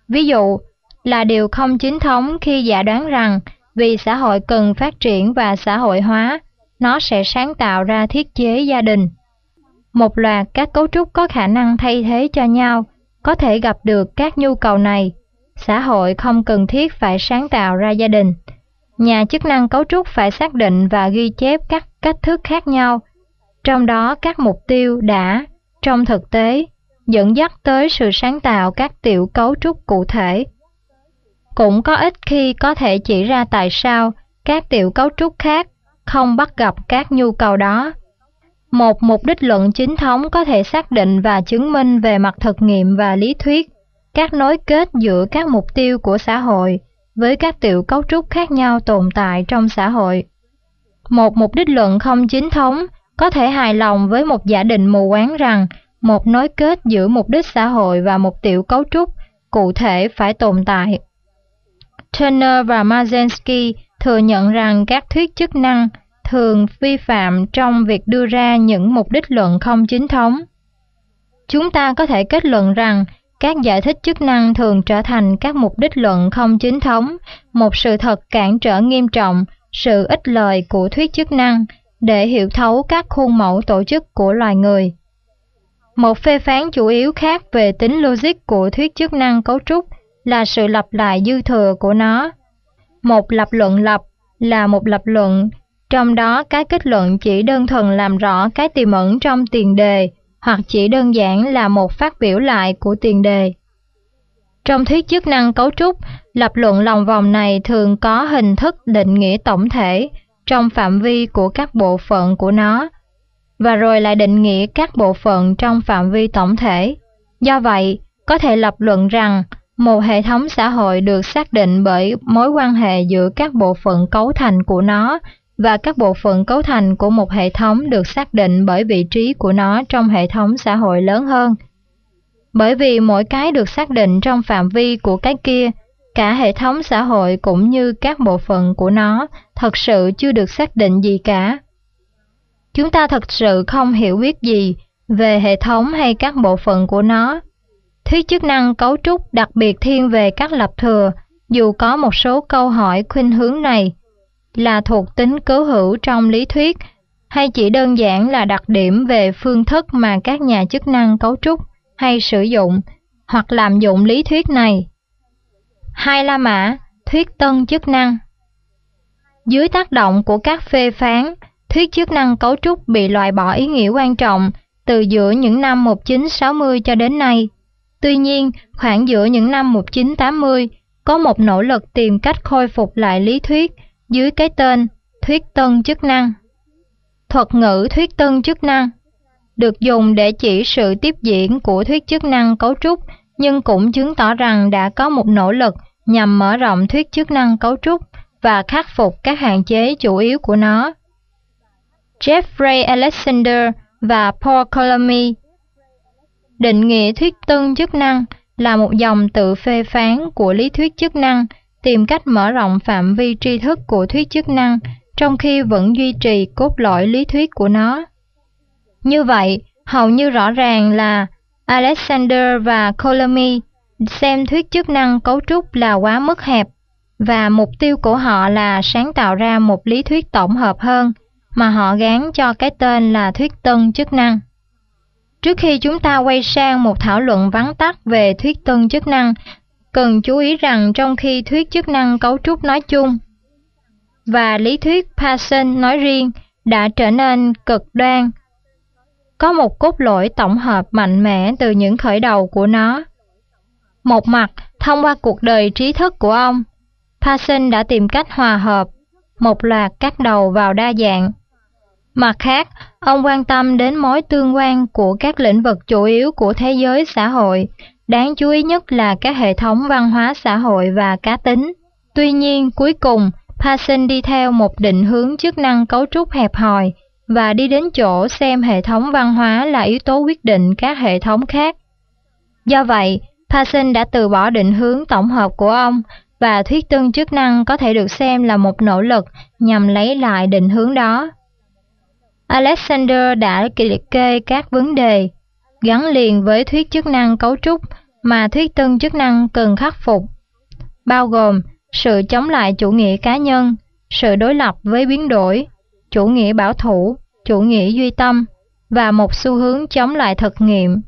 Ví dụ là điều không chính thống khi giả đoán rằng vì xã hội cần phát triển và xã hội hóa, nó sẽ sáng tạo ra thiết chế gia đình. Một loạt các cấu trúc có khả năng thay thế cho nhau, có thể gặp được các nhu cầu này. Xã hội không cần thiết phải sáng tạo ra gia đình. Nhà chức năng cấu trúc phải xác định và ghi chép các cách thức khác nhau, trong đó các mục tiêu đã, trong thực tế, dẫn dắt tới sự sáng tạo các tiểu cấu trúc cụ thể. Cũng có ít khi có thể chỉ ra tại sao các tiểu cấu trúc khác không bắt gặp các nhu cầu đó. Một mục đích luận chính thống có thể xác định và chứng minh về mặt thực nghiệm và lý thuyết các nối kết giữa các mục tiêu của xã hội với các tiểu cấu trúc khác nhau tồn tại trong xã hội. Một mục đích luận không chính thống có thể hài lòng với một giả định mù quáng rằng một nối kết giữa mục đích xã hội và một tiểu cấu trúc cụ thể phải tồn tại. Turner và Mazensky thừa nhận rằng các thuyết chức năng thường vi phạm trong việc đưa ra những mục đích luận không chính thống. Chúng ta có thể kết luận rằng các giải thích chức năng thường trở thành các mục đích luận không chính thống, một sự thật cản trở nghiêm trọng sự ích lợi của thuyết chức năng để hiểu thấu các khuôn mẫu tổ chức của loài người. Một phê phán chủ yếu khác về tính logic của thuyết chức năng cấu trúc là sự lặp lại dư thừa của nó. Một lập luận lập là một lập luận, trong đó cái kết luận chỉ đơn thuần làm rõ cái tiềm ẩn trong tiền đề, hoặc chỉ đơn giản là một phát biểu lại của tiền đề. Trong thuyết chức năng cấu trúc, lập luận lòng vòng này thường có hình thức định nghĩa tổng thể trong phạm vi của các bộ phận của nó, và rồi lại định nghĩa các bộ phận trong phạm vi tổng thể. Do vậy, có thể lập luận rằng một hệ thống xã hội được xác định bởi mối quan hệ giữa các bộ phận cấu thành của nó, và các bộ phận cấu thành của một hệ thống được xác định bởi vị trí của nó trong hệ thống xã hội lớn hơn. Bởi vì mỗi cái được xác định trong phạm vi của cái kia, cả hệ thống xã hội cũng như các bộ phận của nó thật sự chưa được xác định gì cả. Chúng ta thật sự không hiểu biết gì về hệ thống hay các bộ phận của nó. Thuyết chức năng cấu trúc đặc biệt thiên về các lập thừa, dù có một số câu hỏi khuynh hướng này là thuộc tính cố hữu trong lý thuyết, hay chỉ đơn giản là đặc điểm về phương thức mà các nhà chức năng cấu trúc hay sử dụng hoặc lạm dụng lý thuyết này. Hai La Mã, thuyết tân chức năng. Dưới tác động của các phê phán, thuyết chức năng cấu trúc bị loại bỏ ý nghĩa quan trọng từ giữa những năm 1960 cho đến nay. Tuy nhiên, khoảng giữa những năm 1980, có một nỗ lực tìm cách khôi phục lại lý thuyết dưới cái tên thuyết tân chức năng. Thuật ngữ thuyết tân chức năng được dùng để chỉ sự tiếp diễn của thuyết chức năng cấu trúc, nhưng cũng chứng tỏ rằng đã có một nỗ lực nhằm mở rộng thuyết chức năng cấu trúc và khắc phục các hạn chế chủ yếu của nó. Jeffrey Alexander và Paul Colomé định nghĩa thuyết tân chức năng là một dòng tự phê phán của lý thuyết chức năng, tìm cách mở rộng phạm vi tri thức của thuyết chức năng trong khi vẫn duy trì cốt lõi lý thuyết của nó. Như vậy, hầu như rõ ràng là Alexander và Colomé xem thuyết chức năng cấu trúc là quá mức hẹp, và mục tiêu của họ là sáng tạo ra một lý thuyết tổng hợp hơn, mà họ gán cho cái tên là thuyết tân chức năng. Trước khi chúng ta quay sang một thảo luận vắn tắt về thuyết tân chức năng, cần chú ý rằng trong khi thuyết chức năng cấu trúc nói chung và lý thuyết Parsons nói riêng đã trở nên cực đoan, có một cốt lõi tổng hợp mạnh mẽ từ những khởi đầu của nó. Một mặt, thông qua cuộc đời trí thức của ông, Parsons đã tìm cách hòa hợp một loạt các đầu vào đa dạng. Mặt khác, ông quan tâm đến mối tương quan của các lĩnh vực chủ yếu của thế giới xã hội, đáng chú ý nhất là các hệ thống văn hóa xã hội và cá tính. Tuy nhiên, cuối cùng, Parsons đi theo một định hướng chức năng cấu trúc hẹp hòi và đi đến chỗ xem hệ thống văn hóa là yếu tố quyết định các hệ thống khác. Do vậy, Parsons đã từ bỏ định hướng tổng hợp của ông, và thuyết tân chức năng có thể được xem là một nỗ lực nhằm lấy lại định hướng đó. Alexander đã liệt kê các vấn đề gắn liền với thuyết chức năng cấu trúc mà thuyết tân chức năng cần khắc phục, bao gồm sự chống lại chủ nghĩa cá nhân, sự đối lập với biến đổi, chủ nghĩa bảo thủ, chủ nghĩa duy tâm và một xu hướng chống lại thực nghiệm.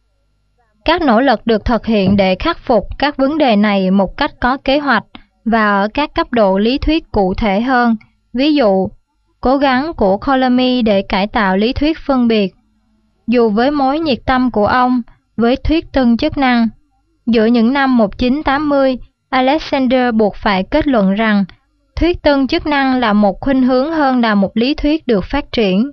Các nỗ lực được thực hiện để khắc phục các vấn đề này một cách có kế hoạch và ở các cấp độ lý thuyết cụ thể hơn. Ví dụ, cố gắng của Coulomb để cải tạo lý thuyết phân biệt. Dù với mối nhiệt tâm của ông với thuyết tân chức năng, giữa những năm 1980, Alexander buộc phải kết luận rằng thuyết tân chức năng là một khuynh hướng hơn là một lý thuyết được phát triển.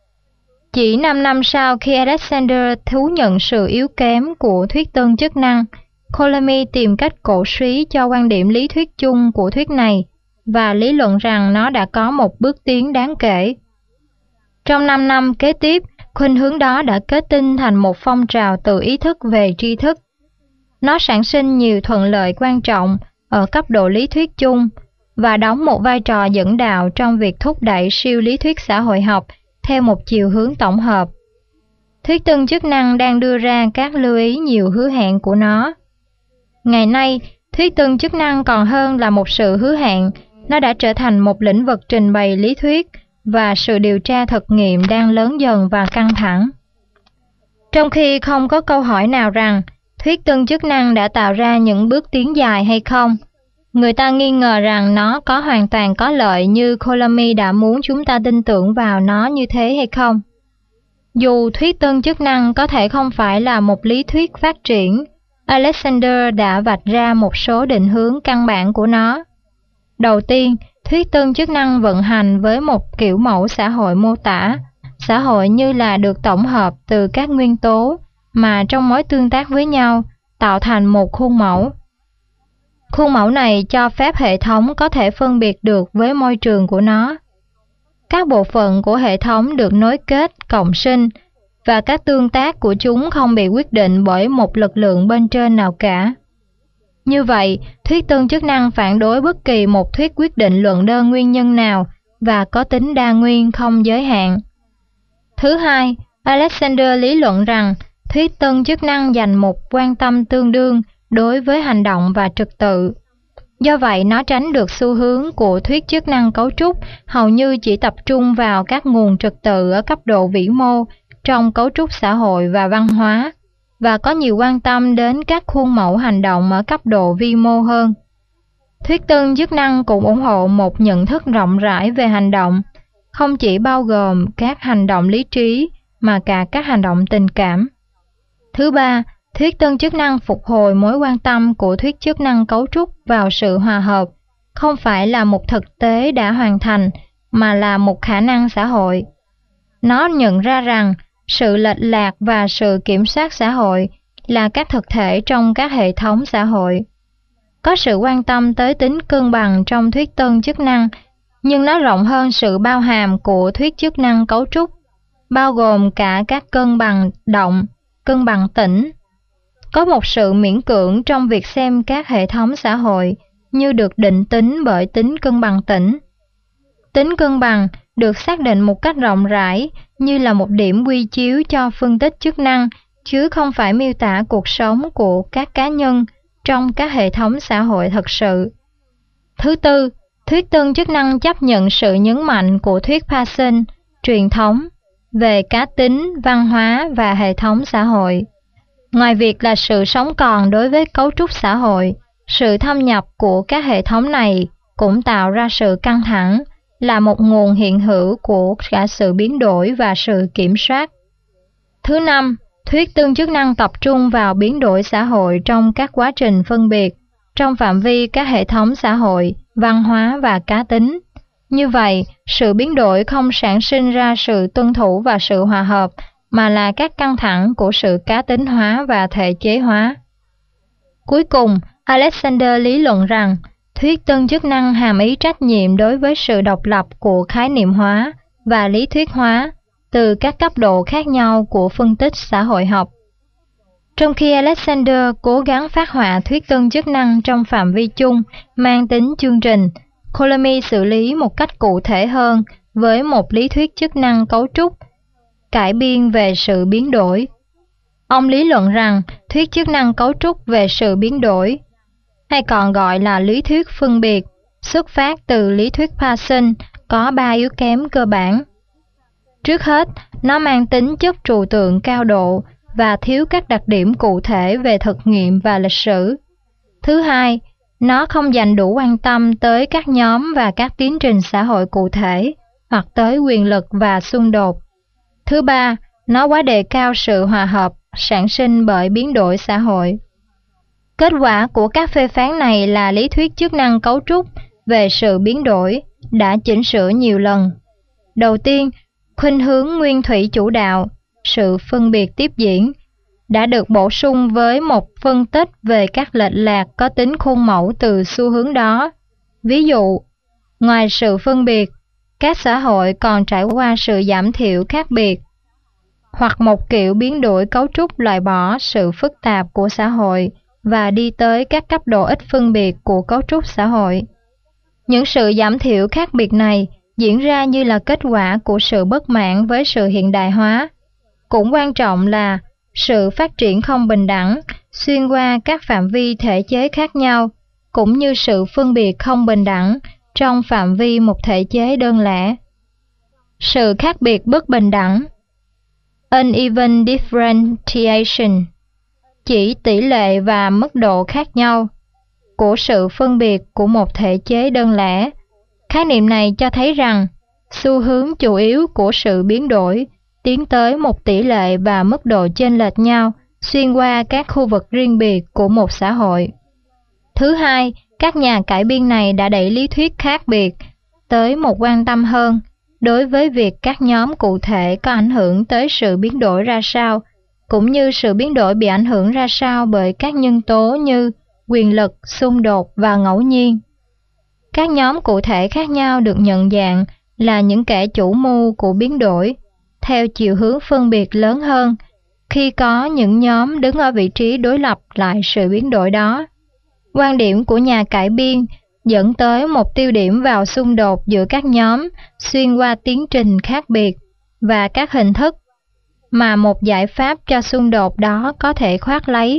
Chỉ 5 năm sau khi Alexander thú nhận sự yếu kém của thuyết tân chức năng, Coulomb tìm cách cổ suý cho quan điểm lý thuyết chung của thuyết này và lý luận rằng nó đã có một bước tiến đáng kể. Trong 5 năm kế tiếp, khuynh hướng đó đã kết tinh thành một phong trào tự ý thức về tri thức. Nó sản sinh nhiều thuận lợi quan trọng ở cấp độ lý thuyết chung và đóng một vai trò dẫn đạo trong việc thúc đẩy siêu lý thuyết xã hội học theo một chiều hướng tổng hợp. Thuyết tân chức năng đang đưa ra các lưu ý nhiều hứa hẹn của nó. Ngày nay, thuyết tân chức năng còn hơn là một sự hứa hẹn, nó đã trở thành một lĩnh vực trình bày lý thuyết và sự điều tra thực nghiệm đang lớn dần và căng thẳng. Trong khi không có câu hỏi nào rằng thuyết tân chức năng đã tạo ra những bước tiến dài hay không, người ta nghi ngờ rằng nó có hoàn toàn có lợi như Coulomb đã muốn chúng ta tin tưởng vào nó như thế hay không. Dù thuyết tân chức năng có thể không phải là một lý thuyết phát triển, Alexander đã vạch ra một số định hướng căn bản của nó. Đầu tiên, thuyết tân chức năng vận hành với một kiểu mẫu xã hội mô tả, xã hội như là được tổng hợp từ các nguyên tố mà trong mối tương tác với nhau tạo thành một khuôn mẫu. Khuôn mẫu này cho phép hệ thống có thể phân biệt được với môi trường của nó. Các bộ phận của hệ thống được nối kết, cộng sinh, và các tương tác của chúng không bị quyết định bởi một lực lượng bên trên nào cả. Như vậy, thuyết tân chức năng phản đối bất kỳ một thuyết quyết định luận đơn nguyên nhân nào và có tính đa nguyên không giới hạn. Thứ hai, Alexander lý luận rằng thuyết tân chức năng dành một quan tâm tương đương đối với hành động và trật tự. Do vậy, nó tránh được xu hướng của thuyết chức năng cấu trúc hầu như chỉ tập trung vào các nguồn trật tự ở cấp độ vĩ mô trong cấu trúc xã hội và văn hóa, và có nhiều quan tâm đến các khuôn mẫu hành động ở cấp độ vi mô hơn. Thuyết tân chức năng cũng ủng hộ một nhận thức rộng rãi về hành động, không chỉ bao gồm các hành động lý trí mà cả các hành động tình cảm. Thứ ba, thuyết tân chức năng phục hồi mối quan tâm của thuyết chức năng cấu trúc vào sự hòa hợp, không phải là một thực tế đã hoàn thành, mà là một khả năng xã hội. Nó nhận ra rằng sự lệch lạc và sự kiểm soát xã hội là các thực thể trong các hệ thống xã hội. Có sự quan tâm tới tính cân bằng trong thuyết tân chức năng, nhưng nó rộng hơn sự bao hàm của thuyết chức năng cấu trúc, bao gồm cả các cân bằng động, cân bằng tĩnh. Có một sự miễn cưỡng trong việc xem các hệ thống xã hội như được định tính bởi tính cân bằng tĩnh. Tính cân bằng được xác định một cách rộng rãi như là một điểm quy chiếu cho phân tích chức năng, chứ không phải miêu tả cuộc sống của các cá nhân trong các hệ thống xã hội thật sự. Thứ tư, thuyết tân chức năng chấp nhận sự nhấn mạnh của thuyết Paschen, truyền thống, về cá tính, văn hóa và hệ thống xã hội. Ngoài việc là sự sống còn đối với cấu trúc xã hội, sự thâm nhập của các hệ thống này cũng tạo ra sự căng thẳng, là một nguồn hiện hữu của cả sự biến đổi và sự kiểm soát. Thứ năm, thuyết tân chức năng tập trung vào biến đổi xã hội trong các quá trình phân biệt, trong phạm vi các hệ thống xã hội, văn hóa và cá tính. Như vậy, sự biến đổi không sản sinh ra sự tuân thủ và sự hòa hợp, mà là các căng thẳng của sự cá tính hóa và thể chế hóa. Cuối cùng, Alexander lý luận rằng thuyết tân chức năng hàm ý trách nhiệm đối với sự độc lập của khái niệm hóa và lý thuyết hóa từ các cấp độ khác nhau của phân tích xã hội học. Trong khi Alexander cố gắng phát họa thuyết tân chức năng trong phạm vi chung mang tính chương trình, Coulomb xử lý một cách cụ thể hơn với một lý thuyết chức năng cấu trúc, cải biên về sự biến đổi. Ông lý luận rằng thuyết chức năng cấu trúc về sự biến đổi, hay còn gọi là lý thuyết phân biệt, xuất phát từ lý thuyết Parsons, có 3 yếu kém cơ bản. Trước hết, nó mang tính chất trừu tượng cao độ và thiếu các đặc điểm cụ thể về thực nghiệm và lịch sử. Thứ hai, nó không dành đủ quan tâm tới các nhóm và các tiến trình xã hội cụ thể, hoặc tới quyền lực và xung đột. Thứ ba, nó quá đề cao sự hòa hợp sản sinh bởi biến đổi xã hội. Kết quả của các phê phán này là lý thuyết chức năng cấu trúc về sự biến đổi đã chỉnh sửa nhiều lần. Đầu tiên, khuynh hướng nguyên thủy chủ đạo, sự phân biệt tiếp diễn, đã được bổ sung với một phân tích về các lệch lạc có tính khuôn mẫu từ xu hướng đó. Ví dụ, ngoài sự phân biệt, các xã hội còn trải qua sự giảm thiểu khác biệt, hoặc một kiểu biến đổi cấu trúc loại bỏ sự phức tạp của xã hội và đi tới các cấp độ ít phân biệt của cấu trúc xã hội. Những sự giảm thiểu khác biệt này diễn ra như là kết quả của sự bất mãn với sự hiện đại hóa. Cũng quan trọng là sự phát triển không bình đẳng xuyên qua các phạm vi thể chế khác nhau, cũng như sự phân biệt không bình đẳng trong phạm vi một thể chế đơn lẻ. Sự khác biệt bất bình đẳng, uneven differentiation, chỉ tỷ lệ và mức độ khác nhau của sự phân biệt của một thể chế đơn lẻ. Khái niệm này cho thấy rằng xu hướng chủ yếu của sự biến đổi tiến tới một tỷ lệ và mức độ chênh lệch nhau xuyên qua các khu vực riêng biệt của một xã hội. Thứ hai, các nhà cải biên này đã đẩy lý thuyết khác biệt tới một quan tâm hơn đối với việc các nhóm cụ thể có ảnh hưởng tới sự biến đổi ra sao, cũng như sự biến đổi bị ảnh hưởng ra sao bởi các nhân tố như quyền lực, xung đột và ngẫu nhiên. Các nhóm cụ thể khác nhau được nhận dạng là những kẻ chủ mưu của biến đổi, theo chiều hướng phân biệt lớn hơn, khi có những nhóm đứng ở vị trí đối lập lại sự biến đổi đó. Quan điểm của nhà cải biên dẫn tới một tiêu điểm vào xung đột giữa các nhóm xuyên qua tiến trình khác biệt và các hình thức mà một giải pháp cho xung đột đó có thể khoác lấy.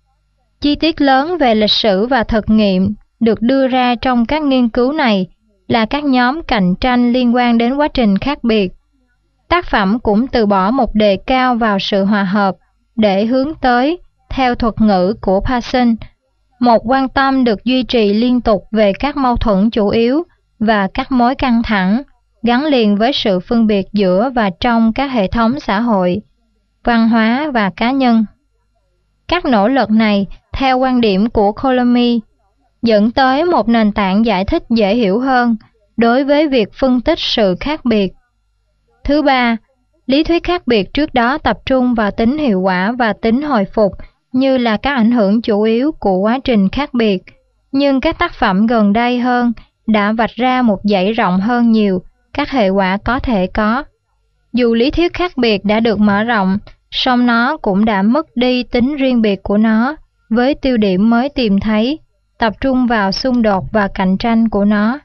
Chi tiết lớn về lịch sử và thực nghiệm được đưa ra trong các nghiên cứu này là các nhóm cạnh tranh liên quan đến quá trình khác biệt. Tác phẩm cũng từ bỏ một đề cao vào sự hòa hợp để hướng tới, theo thuật ngữ của Parsons, một quan tâm được duy trì liên tục về các mâu thuẫn chủ yếu và các mối căng thẳng gắn liền với sự phân biệt giữa và trong các hệ thống xã hội, văn hóa và cá nhân. Các nỗ lực này, theo quan điểm của Coulomb, dẫn tới một nền tảng giải thích dễ hiểu hơn đối với việc phân tích sự khác biệt. Thứ ba, lý thuyết khác biệt trước đó tập trung vào tính hiệu quả và tính hồi phục như là các ảnh hưởng chủ yếu của quá trình khác biệt, nhưng các tác phẩm gần đây hơn đã vạch ra một dãy rộng hơn nhiều các hệ quả có thể có. Dù lý thuyết khác biệt đã được mở rộng, song nó cũng đã mất đi tính riêng biệt của nó với tiêu điểm mới tìm thấy, tập trung vào xung đột và cạnh tranh của nó.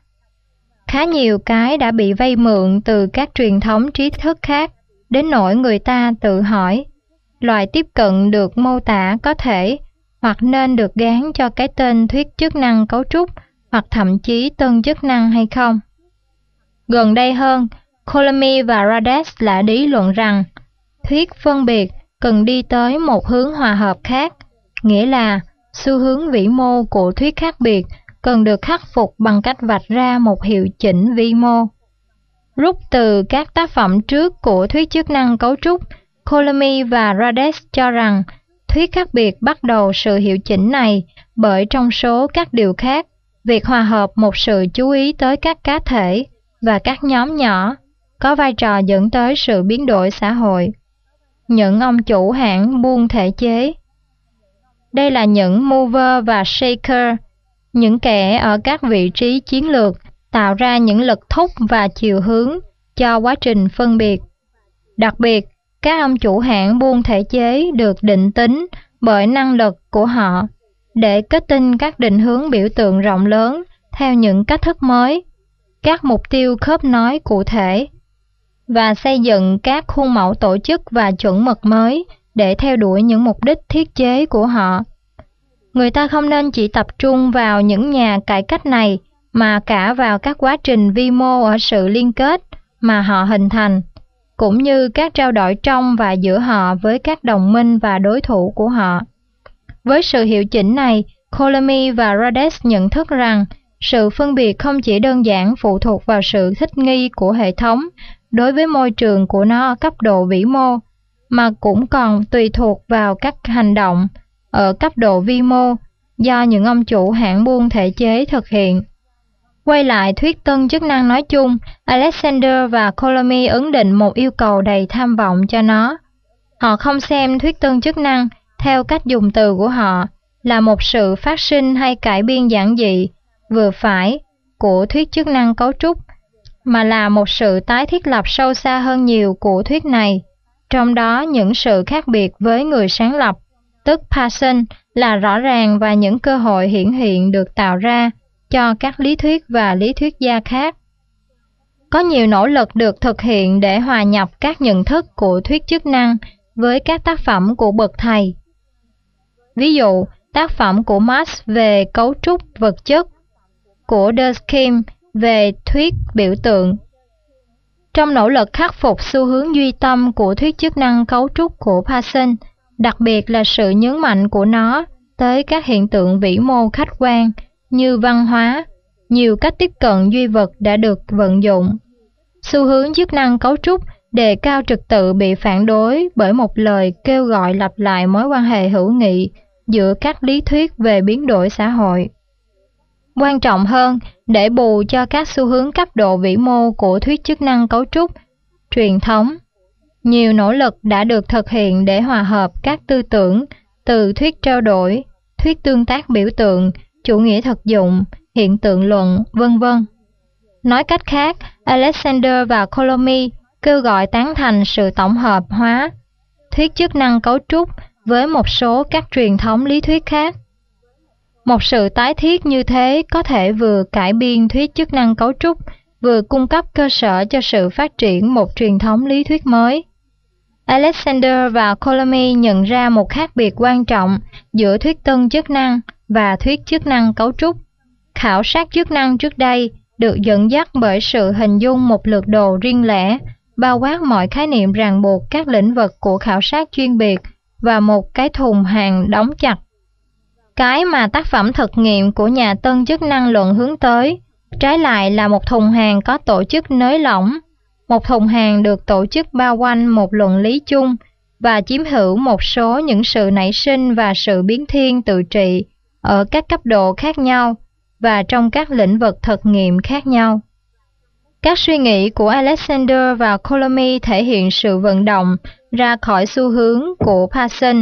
Khá nhiều cái đã bị vay mượn từ các truyền thống trí thức khác, đến nỗi người ta tự hỏi, loại tiếp cận được mô tả có thể hoặc nên được gán cho cái tên thuyết chức năng cấu trúc hoặc thậm chí tân chức năng hay không. Gần đây hơn, Coulomb và Rades đã lý luận rằng thuyết phân biệt cần đi tới một hướng hòa hợp khác, nghĩa là xu hướng vĩ mô của thuyết khác biệt cần được khắc phục bằng cách vạch ra một hiệu chỉnh vi mô. Rút từ các tác phẩm trước của thuyết chức năng cấu trúc, Coulomb và Rades cho rằng thuyết khác biệt bắt đầu sự hiệu chỉnh này bởi trong số các điều khác, việc hòa hợp một sự chú ý tới các cá thể và các nhóm nhỏ có vai trò dẫn tới sự biến đổi xã hội. Những ông chủ hãng buôn thể chế. Đây là những mover và shaker, những kẻ ở các vị trí chiến lược tạo ra những lực thúc và chiều hướng cho quá trình phân biệt. Đặc biệt, các ông chủ hãng buôn thể chế được định tính bởi năng lực của họ để kết tinh các định hướng biểu tượng rộng lớn theo những cách thức mới, các mục tiêu khớp nối cụ thể, và xây dựng các khuôn mẫu tổ chức và chuẩn mực mới để theo đuổi những mục đích thiết chế của họ. Người ta không nên chỉ tập trung vào những nhà cải cách này, mà cả vào các quá trình vi mô ở sự liên kết mà họ hình thành, cũng như các trao đổi trong và giữa họ với các đồng minh và đối thủ của họ. Với sự hiệu chỉnh này, Colomy và Rhodes nhận thức rằng sự phân biệt không chỉ đơn giản phụ thuộc vào sự thích nghi của hệ thống đối với môi trường của nó ở cấp độ vĩ mô, mà cũng còn tùy thuộc vào các hành động ở cấp độ vi mô do những ông chủ hãng buôn thể chế thực hiện. Quay lại thuyết tân chức năng nói chung, Alexander và Colomy ấn định một yêu cầu đầy tham vọng cho nó. Họ không xem thuyết tân chức năng, theo cách dùng từ của họ, là một sự phát sinh hay cải biên giản dị, vừa phải, của thuyết chức năng cấu trúc, mà là một sự tái thiết lập sâu xa hơn nhiều của thuyết này, trong đó những sự khác biệt với người sáng lập, tức Parsons, là rõ ràng và những cơ hội hiển hiện được tạo ra cho các lý thuyết và lý thuyết gia khác. Có nhiều nỗ lực được thực hiện để hòa nhập các nhận thức của thuyết chức năng với các tác phẩm của bậc thầy. Ví dụ, tác phẩm của Marx về cấu trúc vật chất, của Durkheim về thuyết biểu tượng. Trong nỗ lực khắc phục xu hướng duy tâm của thuyết chức năng cấu trúc của Parsons, đặc biệt là sự nhấn mạnh của nó tới các hiện tượng vĩ mô khách quan như văn hóa, nhiều cách tiếp cận duy vật đã được vận dụng. Xu hướng chức năng cấu trúc đề cao trật tự bị phản đối bởi một lời kêu gọi lặp lại mối quan hệ hữu nghị giữa các lý thuyết về biến đổi xã hội. Quan trọng hơn, để bù cho các xu hướng cấp độ vĩ mô của thuyết chức năng cấu trúc truyền thống, nhiều nỗ lực đã được thực hiện để hòa hợp các tư tưởng từ thuyết trao đổi, thuyết tương tác biểu tượng, chủ nghĩa thực dụng, hiện tượng luận, vân vân. Nói cách khác, Alexander và Colomy kêu gọi tán thành sự tổng hợp hóa thuyết chức năng cấu trúc với một số các truyền thống lý thuyết khác. Một sự tái thiết như thế có thể vừa cải biên thuyết chức năng cấu trúc, vừa cung cấp cơ sở cho sự phát triển một truyền thống lý thuyết mới. Alexander và Colomy nhận ra một khác biệt quan trọng giữa thuyết tân chức năng và thuyết chức năng cấu trúc. Khảo sát chức năng trước đây được dẫn dắt bởi sự hình dung một lược đồ riêng lẻ, bao quát mọi khái niệm ràng buộc các lĩnh vực của khảo sát chuyên biệt và một cái thùng hàng đóng chặt. Cái mà tác phẩm thực nghiệm của nhà tân chức năng luận hướng tới, trái lại là một thùng hàng có tổ chức nới lỏng, một thùng hàng được tổ chức bao quanh một luận lý chung và chiếm hữu một số những sự nảy sinh và sự biến thiên tự trị ở các cấp độ khác nhau và trong các lĩnh vực thực nghiệm khác nhau. Các suy nghĩ của Alexander và Colomy thể hiện sự vận động ra khỏi xu hướng của Parsons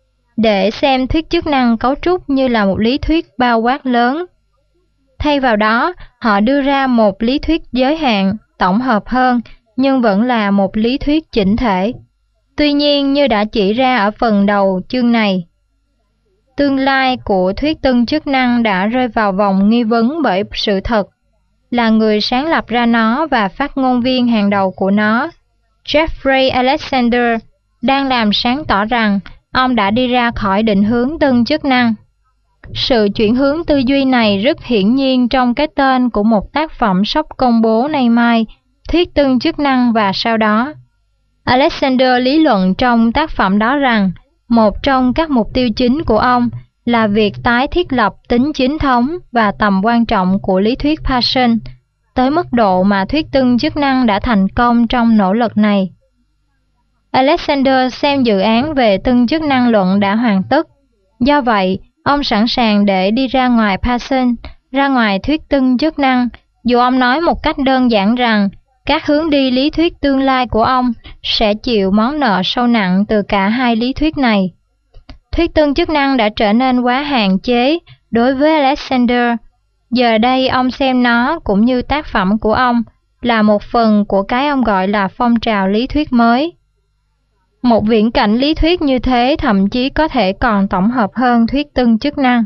để xem thuyết chức năng cấu trúc như là một lý thuyết bao quát lớn. Thay vào đó, họ đưa ra một lý thuyết giới hạn, tổng hợp hơn, nhưng vẫn là một lý thuyết chỉnh thể. Tuy nhiên, như đã chỉ ra ở phần đầu chương này, tương lai của thuyết tân chức năng đã rơi vào vòng nghi vấn bởi sự thật là người sáng lập ra nó và phát ngôn viên hàng đầu của nó, Jeffrey Alexander, đang làm sáng tỏ rằng ông đã đi ra khỏi định hướng tân chức năng. Sự chuyển hướng tư duy này rất hiển nhiên trong cái tên của một tác phẩm sắp công bố nay mai, Thuyết tân chức năng và sau đó. Alexander lý luận trong tác phẩm đó rằng một trong các mục tiêu chính của ông là việc tái thiết lập tính chính thống và tầm quan trọng của lý thuyết Parsons, tới mức độ mà thuyết tân chức năng đã thành công trong nỗ lực này. Alexander xem dự án về tân chức năng luận đã hoàn tất. Do vậy, ông sẵn sàng để đi ra ngoài Parsons, ra ngoài thuyết tân chức năng, dù ông nói một cách đơn giản rằng các hướng đi lý thuyết tương lai của ông sẽ chịu món nợ sâu nặng từ cả hai lý thuyết này. Thuyết tân chức năng đã trở nên quá hạn chế đối với Alexander. Giờ đây ông xem nó cũng như tác phẩm của ông là một phần của cái ông gọi là phong trào lý thuyết mới. Một viễn cảnh lý thuyết như thế thậm chí có thể còn tổng hợp hơn thuyết tân chức năng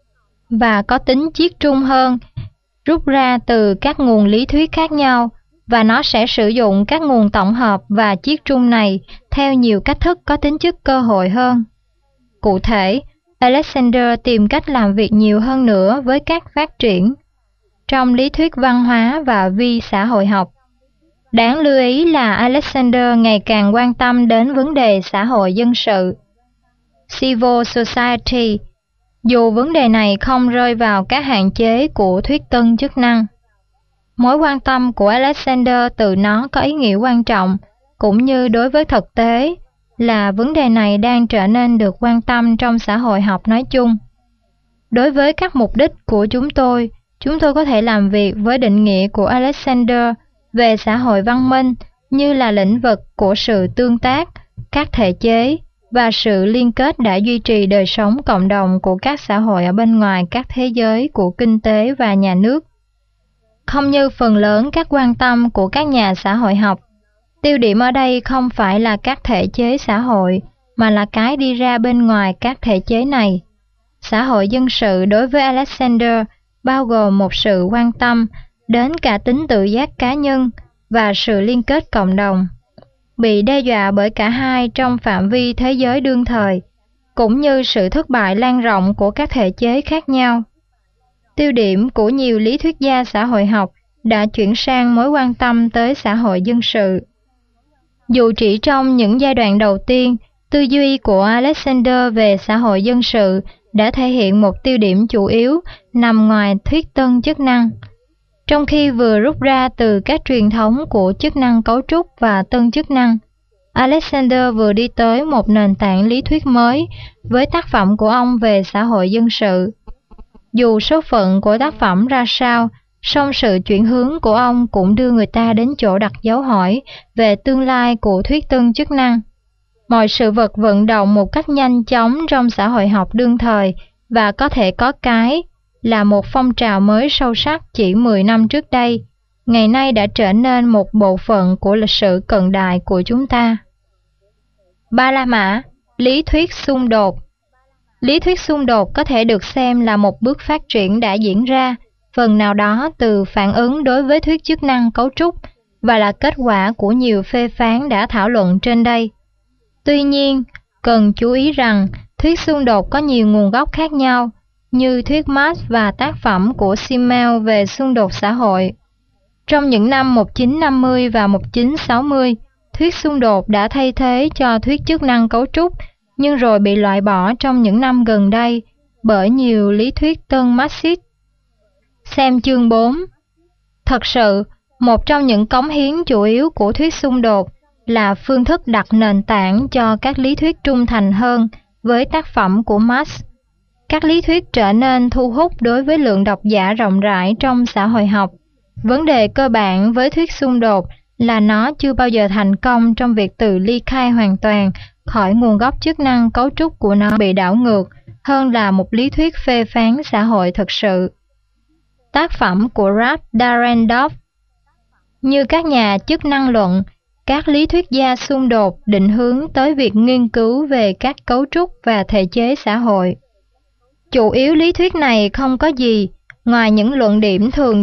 và có tính chiết trung hơn, rút ra từ các nguồn lý thuyết khác nhau, và nó sẽ sử dụng các nguồn tổng hợp và chiết trung này theo nhiều cách thức có tính chất cơ hội hơn. Cụ thể, Alexander tìm cách làm việc nhiều hơn nữa với các phát triển trong lý thuyết văn hóa và vi xã hội học. Đáng lưu ý là Alexander ngày càng quan tâm đến vấn đề xã hội dân sự, civil society, dù vấn đề này không rơi vào các hạn chế của thuyết tân chức năng. Mối quan tâm của Alexander từ nó có ý nghĩa quan trọng, cũng như đối với thực tế, là vấn đề này đang trở nên được quan tâm trong xã hội học nói chung. Đối với các mục đích của chúng tôi có thể làm việc với định nghĩa của Alexander về xã hội văn minh như là lĩnh vực của sự tương tác, các thể chế và sự liên kết đã duy trì đời sống cộng đồng của các xã hội ở bên ngoài các thế giới của kinh tế và nhà nước. Không như phần lớn các quan tâm của các nhà xã hội học, tiêu điểm ở đây không phải là các thể chế xã hội, mà là cái đi ra bên ngoài các thể chế này. Xã hội dân sự đối với Alexander bao gồm một sự quan tâm đến cả tính tự giác cá nhân và sự liên kết cộng đồng, bị đe dọa bởi cả hai trong phạm vi thế giới đương thời, cũng như sự thất bại lan rộng của các thể chế khác nhau. Tiêu điểm của nhiều lý thuyết gia xã hội học đã chuyển sang mối quan tâm tới xã hội dân sự. Dù chỉ trong những giai đoạn đầu tiên, tư duy của Alexander về xã hội dân sự đã thể hiện một tiêu điểm chủ yếu nằm ngoài thuyết tân chức năng, trong khi vừa rút ra từ các truyền thống của chức năng cấu trúc và tân chức năng. Alexander vừa đi tới một nền tảng lý thuyết mới với tác phẩm của ông về xã hội dân sự. Dù số phận của tác phẩm ra sao, song sự chuyển hướng của ông cũng đưa người ta đến chỗ đặt dấu hỏi về tương lai của thuyết tân chức năng. Mọi sự vật vận động một cách nhanh chóng trong xã hội học đương thời và có thể có cái là một phong trào mới sâu sắc chỉ 10 năm trước đây, ngày nay đã trở nên một bộ phận của lịch sử cận đại của chúng ta. Ba La Mã, lý thuyết xung đột. Lý thuyết xung đột có thể được xem là một bước phát triển đã diễn ra, phần nào đó từ phản ứng đối với thuyết chức năng cấu trúc và là kết quả của nhiều phê phán đã thảo luận trên đây. Tuy nhiên, cần chú ý rằng thuyết xung đột có nhiều nguồn gốc khác nhau, như thuyết Marx và tác phẩm của Simmel về xung đột xã hội. Trong những năm 1950 và 1960, thuyết xung đột đã thay thế cho thuyết chức năng cấu trúc, nhưng rồi bị loại bỏ trong những năm gần đây bởi nhiều lý thuyết tân Marxist. Xem chương 4. Thật sự, một trong những cống hiến chủ yếu của thuyết xung đột là phương thức đặt nền tảng cho các lý thuyết trung thành hơn với tác phẩm của Marx. Các lý thuyết trở nên thu hút đối với lượng độc giả rộng rãi trong xã hội học. Vấn đề cơ bản với thuyết xung đột là nó chưa bao giờ thành công trong việc tự ly khai hoàn toàn khỏi nguồn gốc chức năng cấu trúc của nó bị đảo ngược hơn là một lý thuyết phê phán xã hội thực sự. Tác phẩm của Ralph Dahrendorf. Như các nhà chức năng luận, các lý thuyết gia xung đột định hướng tới việc nghiên cứu về các cấu trúc và thể chế xã hội. Chủ yếu lý thuyết này không có gì ngoài những luận điểm thường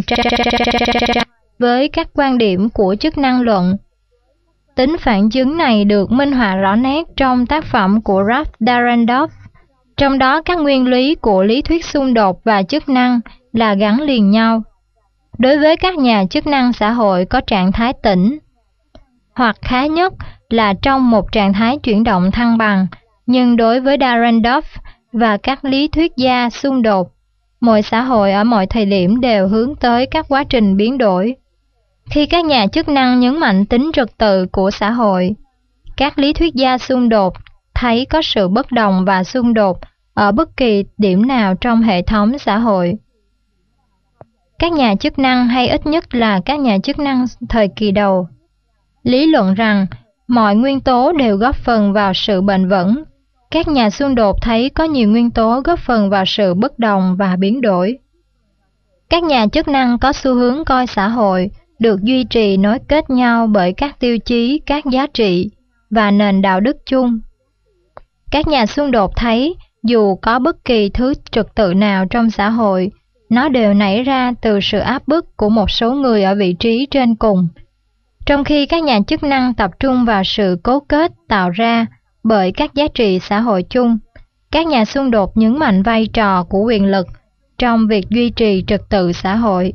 với các quan điểm của chức năng luận. Tính phản chứng này được minh họa rõ nét trong tác phẩm của Ralph Dahrendorf. Trong đó các nguyên lý của lý thuyết xung đột và chức năng là gắn liền nhau. Đối với các nhà chức năng xã hội có trạng thái tĩnh, hoặc khá nhất là trong một trạng thái chuyển động thăng bằng, nhưng đối với Dahrendorf và các lý thuyết gia xung đột, mọi xã hội ở mọi thời điểm đều hướng tới các quá trình biến đổi. Khi các nhà chức năng nhấn mạnh tính trật tự của xã hội, các lý thuyết gia xung đột thấy có sự bất đồng và xung đột ở bất kỳ điểm nào trong hệ thống xã hội. Các nhà chức năng, hay ít nhất là các nhà chức năng thời kỳ đầu, lý luận rằng mọi nguyên tố đều góp phần vào sự bền vững. Các nhà xung đột thấy có nhiều nguyên tố góp phần vào sự bất đồng và biến đổi. Các nhà chức năng có xu hướng coi xã hội được duy trì nối kết nhau bởi các tiêu chí, các giá trị và nền đạo đức chung. Các nhà xung đột thấy dù có bất kỳ thứ trật tự nào trong xã hội, nó đều nảy ra từ sự áp bức của một số người ở vị trí trên cùng. Trong khi các nhà chức năng tập trung vào sự cố kết tạo ra bởi các giá trị xã hội chung, các nhà xung đột nhấn mạnh vai trò của quyền lực trong việc duy trì trật tự xã hội.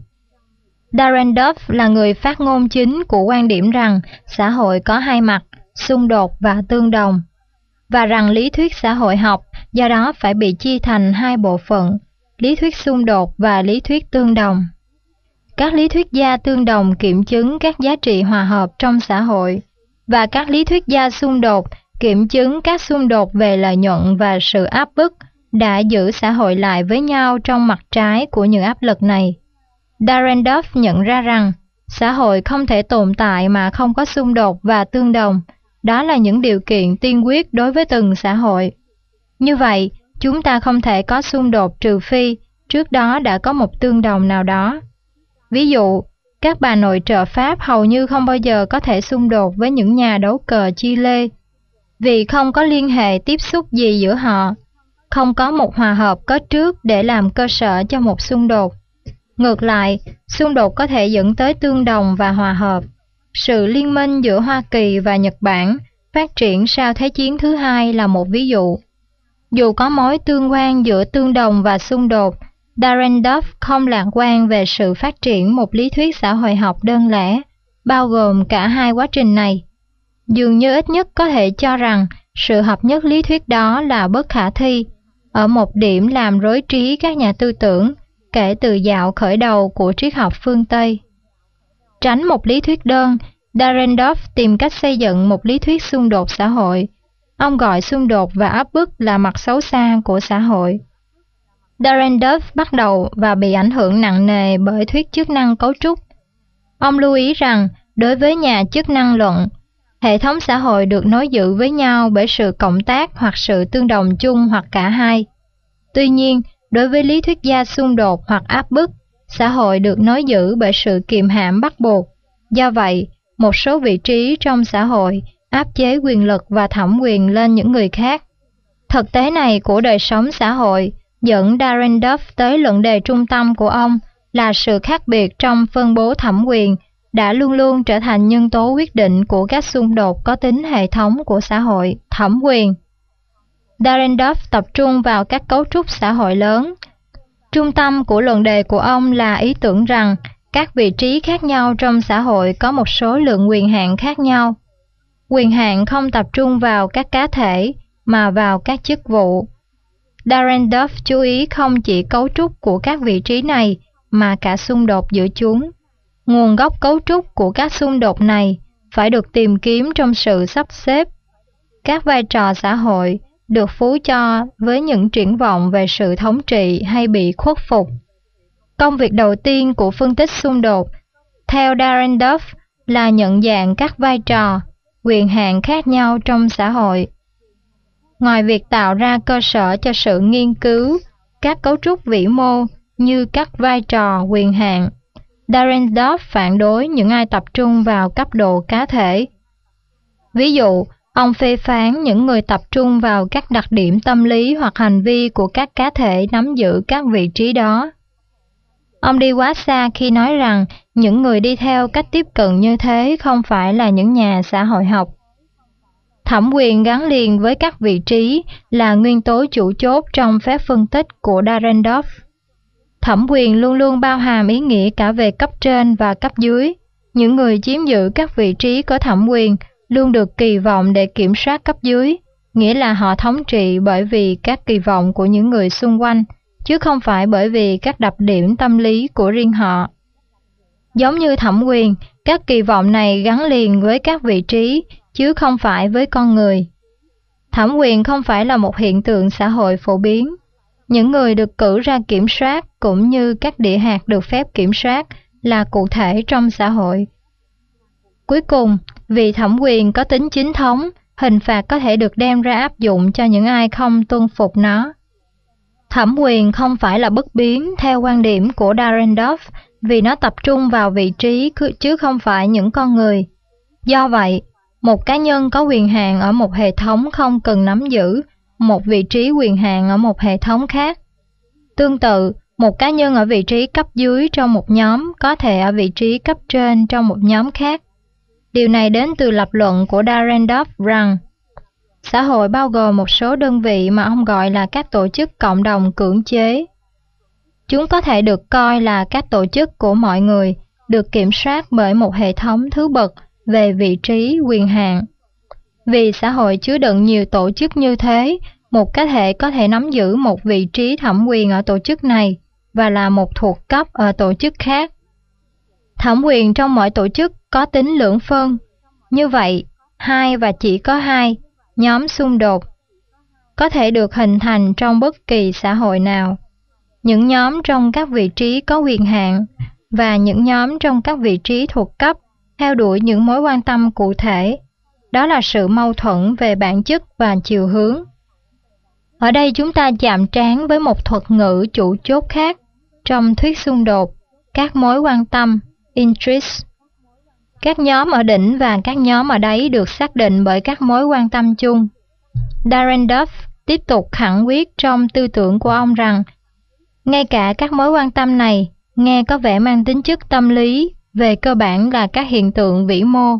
Dahrendorf là người phát ngôn chính của quan điểm rằng xã hội có hai mặt, xung đột và tương đồng, và rằng lý thuyết xã hội học do đó phải bị chia thành hai bộ phận, lý thuyết xung đột và lý thuyết tương đồng. Các lý thuyết gia tương đồng kiểm chứng các giá trị hòa hợp trong xã hội, và các lý thuyết gia xung đột kiểm chứng các xung đột về lợi nhuận và sự áp bức đã giữ xã hội lại với nhau trong mặt trái của những áp lực này. Dahrendorf nhận ra rằng xã hội không thể tồn tại mà không có xung đột và tương đồng. Đó là những điều kiện tiên quyết đối với từng xã hội. Như vậy, chúng ta không thể có xung đột trừ phi trước đó đã có một tương đồng nào đó. Ví dụ, các bà nội trợ Pháp hầu như không bao giờ có thể xung đột với những nhà đấu cờ Chile, vì không có liên hệ tiếp xúc gì giữa họ, không có một hòa hợp có trước để làm cơ sở cho một xung đột. Ngược lại, xung đột có thể dẫn tới tương đồng và hòa hợp. Sự liên minh giữa Hoa Kỳ và Nhật Bản phát triển sau Thế chiến thứ hai là một ví dụ. Dù có mối tương quan giữa tương đồng và xung đột, Dahrendorf không lạc quan về sự phát triển một lý thuyết xã hội học đơn lẻ, bao gồm cả hai quá trình này. Dường như ít nhất có thể cho rằng sự hợp nhất lý thuyết đó là bất khả thi, ở một điểm làm rối trí các nhà tư tưởng kể từ dạo khởi đầu của triết học phương Tây. Tránh một lý thuyết đơn, Dahrendorf tìm cách xây dựng một lý thuyết xung đột xã hội. Ông gọi xung đột và áp bức là mặt xấu xa của xã hội. Dahrendorf bắt đầu và bị ảnh hưởng nặng nề bởi thuyết chức năng cấu trúc. Ông lưu ý rằng, đối với nhà chức năng luận, hệ thống xã hội được nối giữ với nhau bởi sự cộng tác hoặc sự tương đồng chung hoặc cả hai. Tuy nhiên, đối với lý thuyết gia xung đột hoặc áp bức, xã hội được nối giữ bởi sự kiềm hãm bắt buộc. Do vậy, một số vị trí trong xã hội áp chế quyền lực và thẩm quyền lên những người khác. Thực tế này của đời sống xã hội dẫn Dahrendorf tới luận đề trung tâm của ông là sự khác biệt trong phân bố thẩm quyền đã luôn luôn trở thành nhân tố quyết định của các xung đột có tính hệ thống của xã hội, thẩm quyền. Dahrendorf tập trung vào các cấu trúc xã hội lớn. Trung tâm của luận đề của ông là ý tưởng rằng các vị trí khác nhau trong xã hội có một số lượng quyền hạn khác nhau. Quyền hạn không tập trung vào các cá thể mà vào các chức vụ. Dahrendorf chú ý không chỉ cấu trúc của các vị trí này mà cả xung đột giữa chúng. Nguồn gốc cấu trúc của các xung đột này phải được tìm kiếm trong sự sắp xếp. Các vai trò xã hội được phú cho với những triển vọng về sự thống trị hay bị khuất phục. Công việc đầu tiên của phân tích xung đột, theo Dahrendorf, là nhận dạng các vai trò, quyền hạn khác nhau trong xã hội. Ngoài việc tạo ra cơ sở cho sự nghiên cứu các cấu trúc vĩ mô như các vai trò, quyền hạn, Dahrendorf phản đối những ai tập trung vào cấp độ cá thể. Ví dụ, ông phê phán những người tập trung vào các đặc điểm tâm lý hoặc hành vi của các cá thể nắm giữ các vị trí đó. Ông đi quá xa khi nói rằng những người đi theo cách tiếp cận như thế không phải là những nhà xã hội học. Thẩm quyền gắn liền với các vị trí là nguyên tố chủ chốt trong phép phân tích của Dahrendorf. Thẩm quyền luôn luôn bao hàm ý nghĩa cả về cấp trên và cấp dưới. Những người chiếm giữ các vị trí có thẩm quyền luôn được kỳ vọng để kiểm soát cấp dưới, nghĩa là họ thống trị bởi vì các kỳ vọng của những người xung quanh, chứ không phải bởi vì các đặc điểm tâm lý của riêng họ. Giống như thẩm quyền, các kỳ vọng này gắn liền với các vị trí, chứ không phải với con người. Thẩm quyền không phải là một hiện tượng xã hội phổ biến. Những người được cử ra kiểm soát cũng như các địa hạt được phép kiểm soát là cụ thể trong xã hội. Cuối cùng, vì thẩm quyền có tính chính thống, hình phạt có thể được đem ra áp dụng cho những ai không tuân phục nó. Thẩm quyền không phải là bất biến theo quan điểm của Dahrendorf vì nó tập trung vào vị trí chứ không phải những con người. Do vậy, một cá nhân có quyền hạn ở một hệ thống không cần nắm giữ một vị trí quyền hạn ở một hệ thống khác. Tương tự, một cá nhân ở vị trí cấp dưới trong một nhóm có thể ở vị trí cấp trên trong một nhóm khác. Điều này đến từ lập luận của Dahrendorf rằng xã hội bao gồm một số đơn vị mà ông gọi là các tổ chức cộng đồng cưỡng chế. Chúng có thể được coi là các tổ chức của mọi người, được kiểm soát bởi một hệ thống thứ bậc về vị trí quyền hạn. Vì xã hội chứa đựng nhiều tổ chức như thế, một cá thể có thể nắm giữ một vị trí thẩm quyền ở tổ chức này và là một thuộc cấp ở tổ chức khác. Thẩm quyền trong mọi tổ chức có tính lưỡng phân. Như vậy, hai và chỉ có hai nhóm xung đột có thể được hình thành trong bất kỳ xã hội nào. Những nhóm trong các vị trí có quyền hạn và những nhóm trong các vị trí thuộc cấp theo đuổi những mối quan tâm cụ thể. Đó là sự mâu thuẫn về bản chất và chiều hướng. Ở đây chúng ta chạm trán với một thuật ngữ chủ chốt khác trong thuyết xung đột, các mối quan tâm, interest. Các nhóm ở đỉnh và các nhóm ở đáy được xác định bởi các mối quan tâm chung. Dahrendorf tiếp tục khẳng quyết trong tư tưởng của ông rằng, ngay cả các mối quan tâm này nghe có vẻ mang tính chất tâm lý, về cơ bản là các hiện tượng vĩ mô.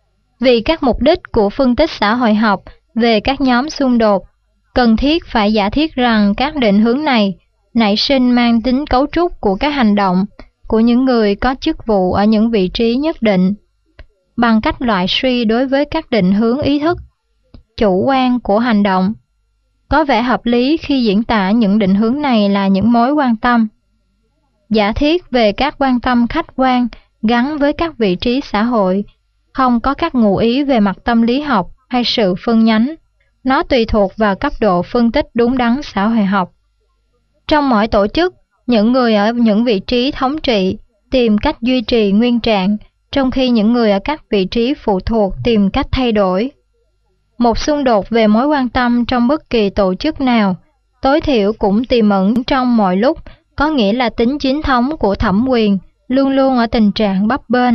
Vì các mục đích của phân tích xã hội học về các nhóm xung đột, cần thiết phải giả thiết rằng các định hướng này nảy sinh mang tính cấu trúc của các hành động của những người có chức vụ ở những vị trí nhất định, bằng cách loại suy đối với các định hướng ý thức chủ quan của hành động. Có vẻ hợp lý khi diễn tả những định hướng này là những mối quan tâm. Giả thiết về các quan tâm khách quan gắn với các vị trí xã hội không có các ngụ ý về mặt tâm lý học hay sự phân nhánh. Nó tùy thuộc vào cấp độ phân tích đúng đắn xã hội học. Trong mỗi tổ chức, những người ở những vị trí thống trị tìm cách duy trì nguyên trạng, trong khi những người ở các vị trí phụ thuộc tìm cách thay đổi. Một xung đột về mối quan tâm trong bất kỳ tổ chức nào, tối thiểu cũng tiềm ẩn trong mọi lúc, có nghĩa là tính chính thống của thẩm quyền luôn luôn ở tình trạng bấp bênh.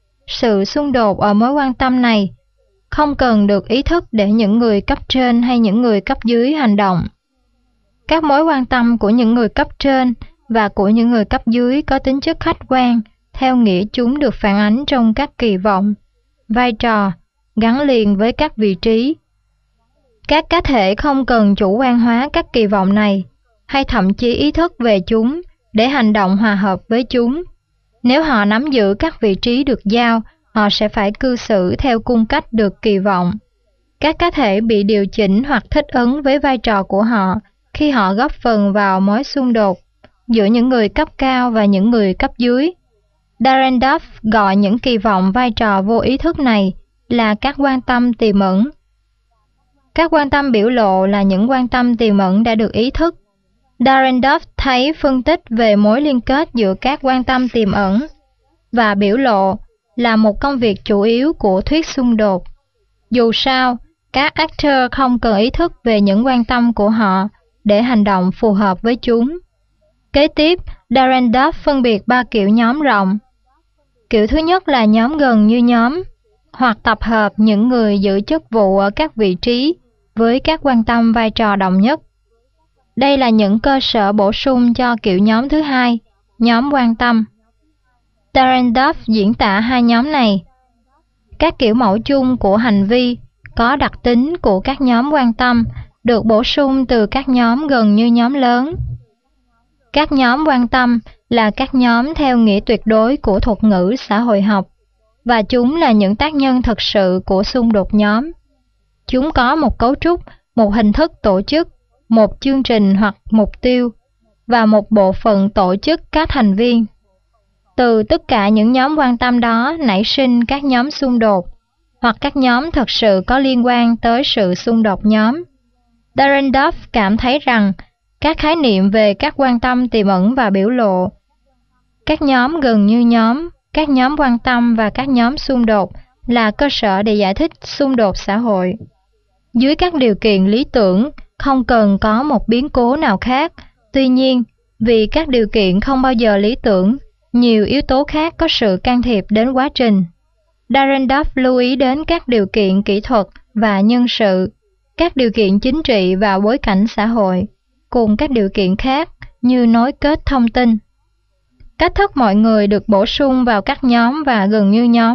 Sự xung đột ở mối quan tâm này không cần được ý thức để những người cấp trên hay những người cấp dưới hành động. Các mối quan tâm của những người cấp trên và của những người cấp dưới có tính chất khách quan, theo nghĩa chúng được phản ánh trong các kỳ vọng, vai trò, gắn liền với các vị trí. Các cá thể không cần chủ quan hóa các kỳ vọng này, hay thậm chí ý thức về chúng để hành động hòa hợp với chúng. Nếu họ nắm giữ các vị trí được giao, họ sẽ phải cư xử theo cung cách được kỳ vọng. Các cá thể bị điều chỉnh hoặc thích ứng với vai trò của họ khi họ góp phần vào mối xung đột giữa những người cấp cao và những người cấp dưới. Dahrendorf gọi những kỳ vọng vai trò vô ý thức này là các quan tâm tiềm ẩn. Các quan tâm biểu lộ là những quan tâm tiềm ẩn đã được ý thức. Dahrendorf thấy phân tích về mối liên kết giữa các quan tâm tiềm ẩn và biểu lộ là một công việc chủ yếu của thuyết xung đột. Dù sao, các actor không cần ý thức về những quan tâm của họ để hành động phù hợp với chúng. Kế tiếp, Dahrendorf phân biệt 3 kiểu nhóm rộng. Kiểu thứ nhất là nhóm gần như nhóm, hoặc tập hợp những người giữ chức vụ ở các vị trí với các quan tâm vai trò đồng nhất. Đây là những cơ sở bổ sung cho kiểu nhóm thứ hai, nhóm quan tâm. Dahrendorf diễn tả hai nhóm này. Các kiểu mẫu chung của hành vi có đặc tính của các nhóm quan tâm được bổ sung từ các nhóm gần như nhóm lớn. Các nhóm quan tâm là các nhóm theo nghĩa tuyệt đối của thuật ngữ xã hội học, và chúng là những tác nhân thực sự của xung đột nhóm. Chúng có một cấu trúc, một hình thức tổ chức, một chương trình hoặc mục tiêu, và một bộ phận tổ chức các thành viên. Từ tất cả những nhóm quan tâm đó nảy sinh các nhóm xung đột, hoặc các nhóm thực sự có liên quan tới sự xung đột nhóm. Dahrendorf cảm thấy rằng các khái niệm về các quan tâm tiềm ẩn và biểu lộ, các nhóm gần như nhóm, các nhóm quan tâm và các nhóm xung đột là cơ sở để giải thích xung đột xã hội. Dưới các điều kiện lý tưởng, không cần có một biến cố nào khác. Tuy nhiên, vì các điều kiện không bao giờ lý tưởng, nhiều yếu tố khác có sự can thiệp đến quá trình. Dahrendorf lưu ý đến các điều kiện kỹ thuật và nhân sự, các điều kiện chính trị và bối cảnh xã hội, cùng các điều kiện khác như nối kết thông tin. Cách thức mọi người được bổ sung vào các nhóm và gần như nhóm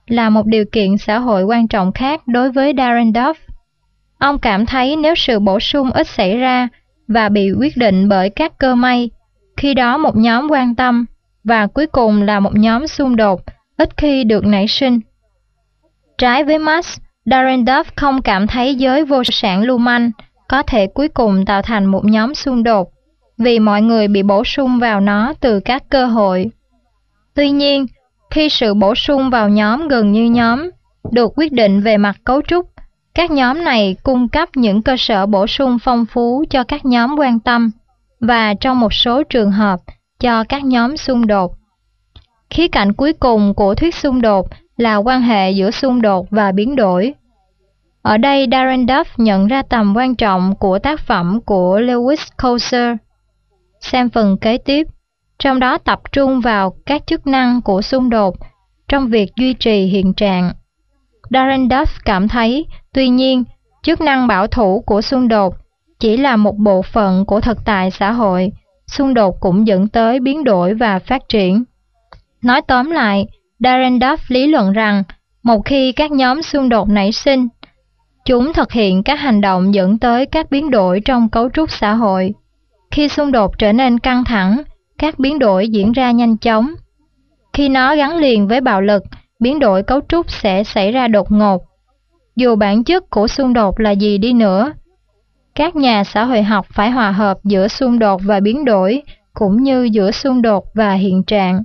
là một điều kiện xã hội quan trọng khác đối với Dahrendorf. Ông cảm thấy nếu sự bổ sung ít xảy ra và bị quyết định bởi các cơ may, khi đó một nhóm quan tâm, và cuối cùng là một nhóm xung đột, ít khi được nảy sinh. Trái với Marx, Dahrendorf không cảm thấy giới vô sản lưu manh có thể cuối cùng tạo thành một nhóm xung đột, vì mọi người bị bổ sung vào nó từ các cơ hội. Tuy nhiên, khi sự bổ sung vào nhóm gần như nhóm được quyết định về mặt cấu trúc, các nhóm này cung cấp những cơ sở bổ sung phong phú cho các nhóm quan tâm, và trong một số trường hợp, cho các nhóm xung đột. Khía cạnh cuối cùng của thuyết xung đột là quan hệ giữa xung đột và biến đổi. Ở đây Dahrendorf nhận ra tầm quan trọng của tác phẩm của Lewis Coser. Xem phần kế tiếp, trong đó tập trung vào các chức năng của xung đột trong việc duy trì hiện trạng. Dahrendorf cảm thấy, tuy nhiên, chức năng bảo thủ của xung đột chỉ là một bộ phận của thực tại xã hội, xung đột cũng dẫn tới biến đổi và phát triển. Nói tóm lại, Dahrendorf lý luận rằng, một khi các nhóm xung đột nảy sinh, chúng thực hiện các hành động dẫn tới các biến đổi trong cấu trúc xã hội. Khi xung đột trở nên căng thẳng, các biến đổi diễn ra nhanh chóng. Khi nó gắn liền với bạo lực, biến đổi cấu trúc sẽ xảy ra đột ngột. Dù bản chất của xung đột là gì đi nữa, các nhà xã hội học phải hòa hợp giữa xung đột và biến đổi, cũng như giữa xung đột và hiện trạng.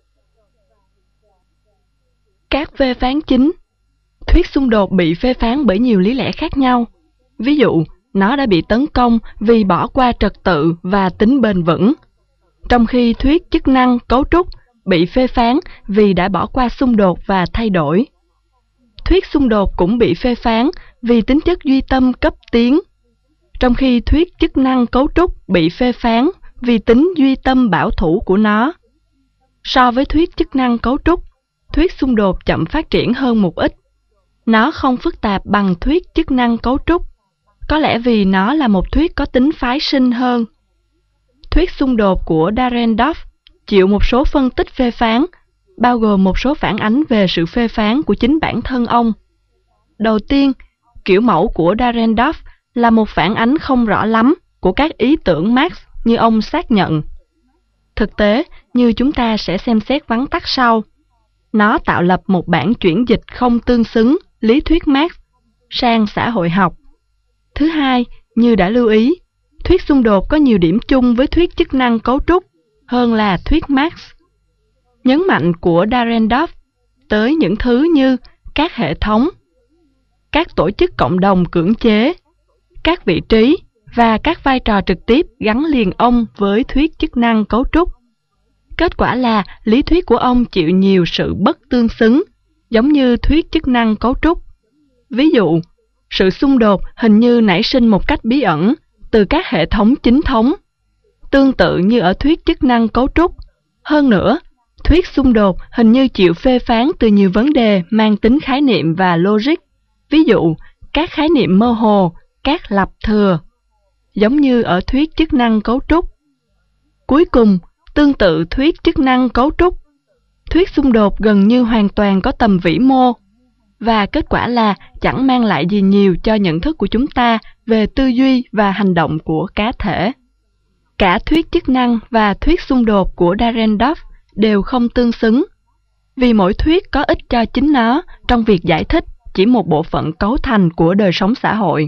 Các phê phán chính. Thuyết xung đột bị phê phán bởi nhiều lý lẽ khác nhau. Ví dụ, nó đã bị tấn công vì bỏ qua trật tự và tính bền vững, trong khi thuyết chức năng cấu trúc bị phê phán vì đã bỏ qua xung đột và thay đổi. Thuyết xung đột cũng bị phê phán vì tính chất duy tâm cấp tiến, trong khi thuyết chức năng cấu trúc bị phê phán vì tính duy tâm bảo thủ của nó. So với thuyết chức năng cấu trúc, thuyết xung đột chậm phát triển hơn một ít. Nó không phức tạp bằng thuyết chức năng cấu trúc, có lẽ vì nó là một thuyết có tính phái sinh hơn. Thuyết xung đột của Dahrendorf chịu một số phân tích phê phán, bao gồm một số phản ánh về sự phê phán của chính bản thân ông. Đầu tiên, kiểu mẫu của Dahrendorf là một phản ánh không rõ lắm của các ý tưởng Marx như ông xác nhận. Thực tế, như chúng ta sẽ xem xét vắn tắt sau, nó tạo lập một bản chuyển dịch không tương xứng lý thuyết Marx sang xã hội học. Thứ hai, như đã lưu ý, thuyết xung đột có nhiều điểm chung với thuyết chức năng cấu trúc hơn là thuyết Marx. Nhấn mạnh của Dahrendorf tới những thứ như các hệ thống, các tổ chức cộng đồng cưỡng chế, các vị trí và các vai trò trực tiếp gắn liền ông với thuyết chức năng cấu trúc. Kết quả là lý thuyết của ông chịu nhiều sự bất tương xứng, giống như thuyết chức năng cấu trúc. Ví dụ, sự xung đột hình như nảy sinh một cách bí ẩn từ các hệ thống chính thống, tương tự như ở thuyết chức năng cấu trúc. Hơn nữa, thuyết xung đột hình như chịu phê phán từ nhiều vấn đề mang tính khái niệm và logic, ví dụ các khái niệm mơ hồ, các lặp thừa, giống như ở thuyết chức năng cấu trúc. Cuối cùng, tương tự thuyết chức năng cấu trúc, thuyết xung đột gần như hoàn toàn có tầm vĩ mô, và kết quả là chẳng mang lại gì nhiều cho nhận thức của chúng ta về tư duy và hành động của cá thể. Cả thuyết chức năng và thuyết xung đột của Dahrendorf đều không tương xứng, vì mỗi thuyết có ích cho chính nó trong việc giải thích chỉ một bộ phận cấu thành của đời sống xã hội.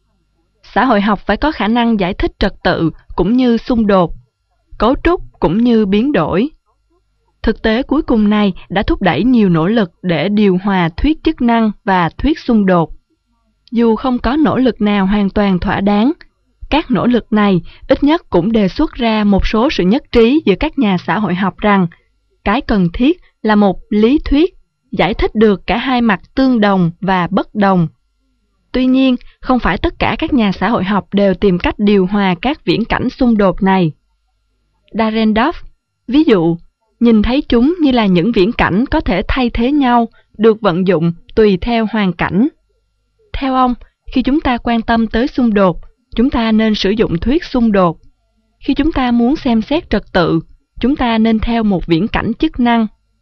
Xã hội học phải có khả năng giải thích trật tự cũng như xung đột, cấu trúc cũng như biến đổi. Thực tế cuối cùng này đã thúc đẩy nhiều nỗ lực để điều hòa thuyết chức năng và thuyết xung đột. Dù không có nỗ lực nào hoàn toàn thỏa đáng, các nỗ lực này ít nhất cũng đề xuất ra một số sự nhất trí giữa các nhà xã hội học rằng cái cần thiết là một lý thuyết giải thích được cả hai mặt tương đồng và bất đồng. Tuy nhiên, không phải tất cả các nhà xã hội học đều tìm cách điều hòa các viễn cảnh xung đột này. Dahrendorf, ví dụ, nhìn thấy chúng như là những viễn cảnh có thể thay thế nhau, được vận dụng tùy theo hoàn cảnh. Theo ông, khi chúng ta quan tâm tới xung đột, chúng ta nên sử dụng thuyết xung đột. Khi chúng ta muốn xem xét trật tự, chúng ta nên theo một viễn cảnh chức năng.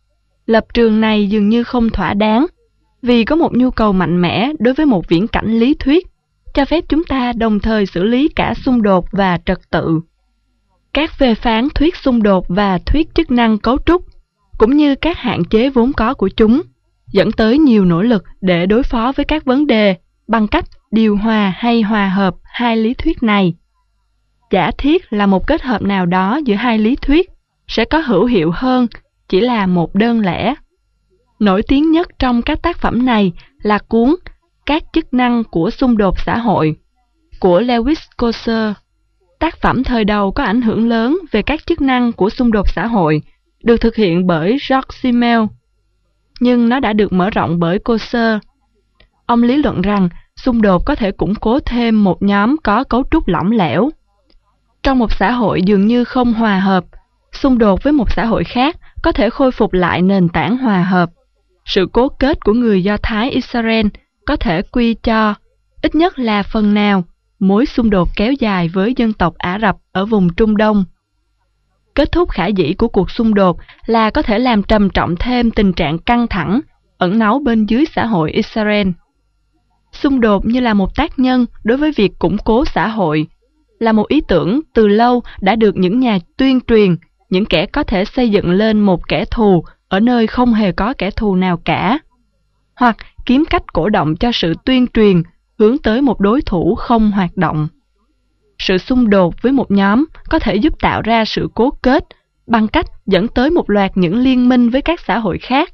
lập trường này dường như không thỏa đáng, vì có một nhu cầu mạnh mẽ đối với một viễn cảnh lý thuyết, cho phép chúng ta đồng thời xử lý cả xung đột và trật tự. Các phê phán thuyết xung đột và thuyết chức năng cấu trúc, cũng như các hạn chế vốn có của chúng, dẫn tới nhiều nỗ lực để đối phó với các vấn đề bằng cách điều hòa hay hòa hợp hai lý thuyết này. Giả thiết là một kết hợp nào đó giữa hai lý thuyết sẽ có hữu hiệu hơn chỉ là một đơn lẻ. Nổi tiếng nhất trong các tác phẩm này là cuốn Các chức năng của xung đột xã hội của Lewis Coser. Tác phẩm thời đầu có ảnh hưởng lớn về các chức năng của xung đột xã hội, được thực hiện bởi George Simmel, nhưng nó đã được mở rộng bởi Coser. Ông lý luận rằng xung đột có thể củng cố thêm một nhóm có cấu trúc lỏng lẻo. Trong một xã hội dường như không hòa hợp, xung đột với một xã hội khác có thể khôi phục lại nền tảng hòa hợp. Sự cố kết của người Do Thái Israel có thể quy cho, ít nhất là phần nào, mối xung đột kéo dài với dân tộc Ả Rập ở vùng Trung Đông. Kết thúc khả dĩ của cuộc xung đột là có thể làm trầm trọng thêm tình trạng căng thẳng, ẩn náu bên dưới xã hội Israel. Xung đột như là một tác nhân đối với việc củng cố xã hội, là một ý tưởng từ lâu đã được những nhà tuyên truyền, những kẻ có thể xây dựng lên một kẻ thù ở nơi không hề có kẻ thù nào cả, hoặc kiếm cách cổ động cho sự tuyên truyền hướng tới một đối thủ không hoạt động. Sự xung đột với một nhóm có thể giúp tạo ra sự cố kết bằng cách dẫn tới một loạt những liên minh với các xã hội khác.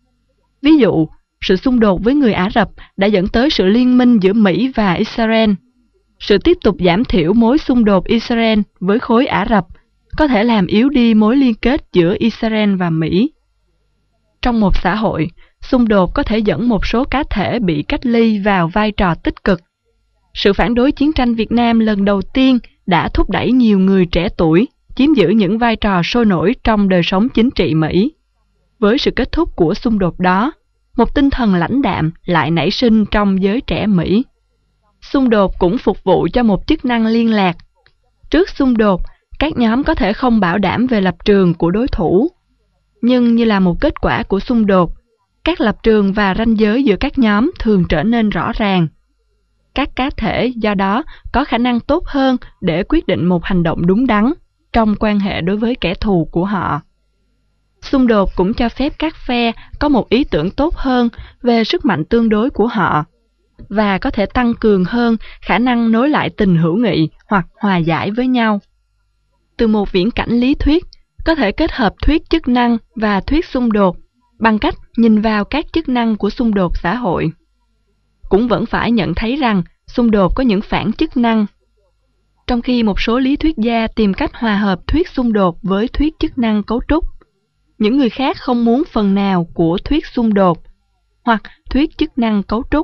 Ví dụ, sự xung đột với người Ả Rập đã dẫn tới sự liên minh giữa Mỹ và Israel. Sự tiếp tục giảm thiểu mối xung đột Israel với khối Ả Rập có thể làm yếu đi mối liên kết giữa Israel và Mỹ. Trong một xã hội, xung đột có thể dẫn một số cá thể bị cách ly vào vai trò tích cực. Sự phản đối chiến tranh Việt Nam lần đầu tiên đã thúc đẩy nhiều người trẻ tuổi chiếm giữ những vai trò sôi nổi trong đời sống chính trị Mỹ. Với sự kết thúc của xung đột đó, một tinh thần lãnh đạm lại nảy sinh trong giới trẻ Mỹ. Xung đột cũng phục vụ cho một chức năng liên lạc. Trước xung đột, các nhóm có thể không bảo đảm về lập trường của đối thủ. Nhưng như là một kết quả của xung đột, các lập trường và ranh giới giữa các nhóm thường trở nên rõ ràng. Các cá thể do đó có khả năng tốt hơn để quyết định một hành động đúng đắn trong quan hệ đối với kẻ thù của họ. Xung đột cũng cho phép các phe có một ý tưởng tốt hơn về sức mạnh tương đối của họ, và có thể tăng cường hơn khả năng nối lại tình hữu nghị hoặc hòa giải với nhau. Từ một viễn cảnh lý thuyết, có thể kết hợp thuyết chức năng và thuyết xung đột bằng cách nhìn vào các chức năng của xung đột xã hội. Cũng vẫn phải nhận thấy rằng xung đột có những phản chức năng. Trong khi một số lý thuyết gia tìm cách hòa hợp thuyết xung đột với thuyết chức năng cấu trúc, những người khác không muốn phần nào của thuyết xung đột hoặc thuyết chức năng cấu trúc.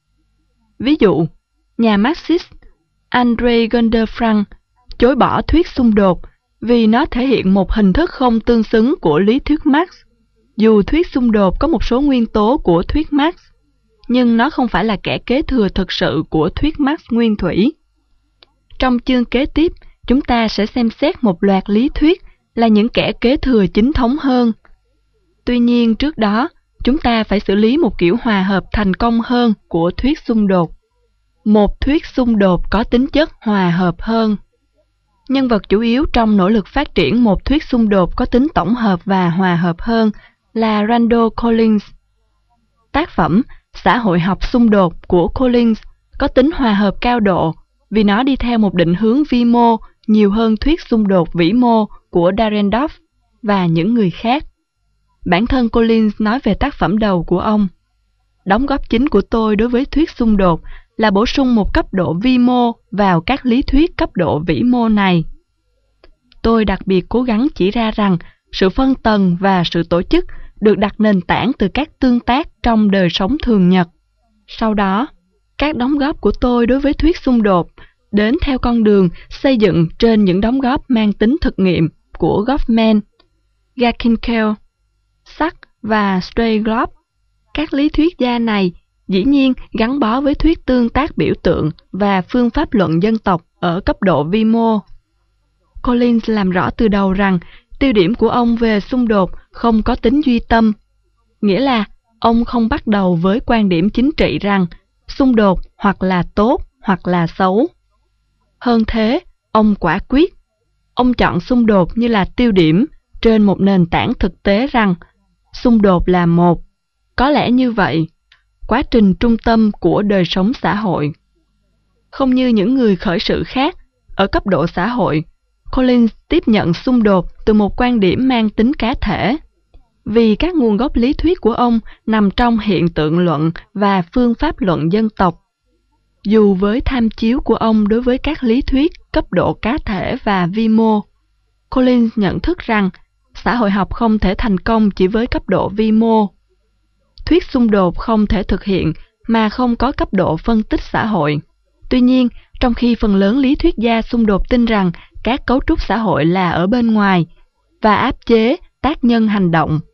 Ví dụ, nhà Marxist Andre Gunder Frank chối bỏ thuyết xung đột vì nó thể hiện một hình thức không tương xứng của lý thuyết Marx. Dù thuyết xung đột có một số nguyên tố của thuyết Marx, nhưng nó không phải là kẻ kế thừa thực sự của thuyết Marx nguyên thủy. Trong chương kế tiếp, chúng ta sẽ xem xét một loạt lý thuyết là những kẻ kế thừa chính thống hơn. Tuy nhiên trước đó, chúng ta phải xử lý một kiểu hòa hợp thành công hơn của thuyết xung đột. Một thuyết xung đột có tính chất hòa hợp hơn. Nhân vật chủ yếu trong nỗ lực phát triển một thuyết xung đột có tính tổng hợp và hòa hợp hơn là Randall Collins. Tác phẩm Xã hội học xung đột của Collins có tính hòa hợp cao độ vì nó đi theo một định hướng vi mô nhiều hơn thuyết xung đột vĩ mô của Dahrendorf và những người khác. Bản thân Collins nói về tác phẩm đầu của ông: đóng góp chính của tôi đối với thuyết xung đột là bổ sung một cấp độ vi mô vào các lý thuyết cấp độ vĩ mô này. Tôi đặc biệt cố gắng chỉ ra rằng sự phân tầng và sự tổ chức được đặt nền tảng từ các tương tác trong đời sống thường nhật. Sau đó, các đóng góp của tôi đối với thuyết xung đột đến theo con đường xây dựng trên những đóng góp mang tính thực nghiệm của Goffman, Gakinkel, Sachs và Strauss. Các lý thuyết gia này dĩ nhiên gắn bó với thuyết tương tác biểu tượng và phương pháp luận dân tộc ở cấp độ vi mô. Collins làm rõ từ đầu rằng tiêu điểm của ông về xung đột không có tính duy tâm, nghĩa là ông không bắt đầu với quan điểm chính trị rằng xung đột hoặc là tốt hoặc là xấu. Hơn thế, ông quả quyết. Ông chọn xung đột như là tiêu điểm trên một nền tảng thực tế rằng xung đột là một. Có lẽ như vậy, quá trình trung tâm của đời sống xã hội. Không như những người khởi sự khác, ở cấp độ xã hội, Collins tiếp nhận xung đột từ một quan điểm mang tính cá thể. Vì các nguồn gốc lý thuyết của ông nằm trong hiện tượng luận và phương pháp luận dân tộc. Dù với tham chiếu của ông đối với các lý thuyết cấp độ cá thể và vi mô, Collins nhận thức rằng xã hội học không thể thành công chỉ với cấp độ vi mô. Thuyết xung đột không thể thực hiện mà không có cấp độ phân tích xã hội. Tuy nhiên, trong khi phần lớn lý thuyết gia xung đột tin rằng các cấu trúc xã hội là ở bên ngoài và áp chế tác nhân hành động,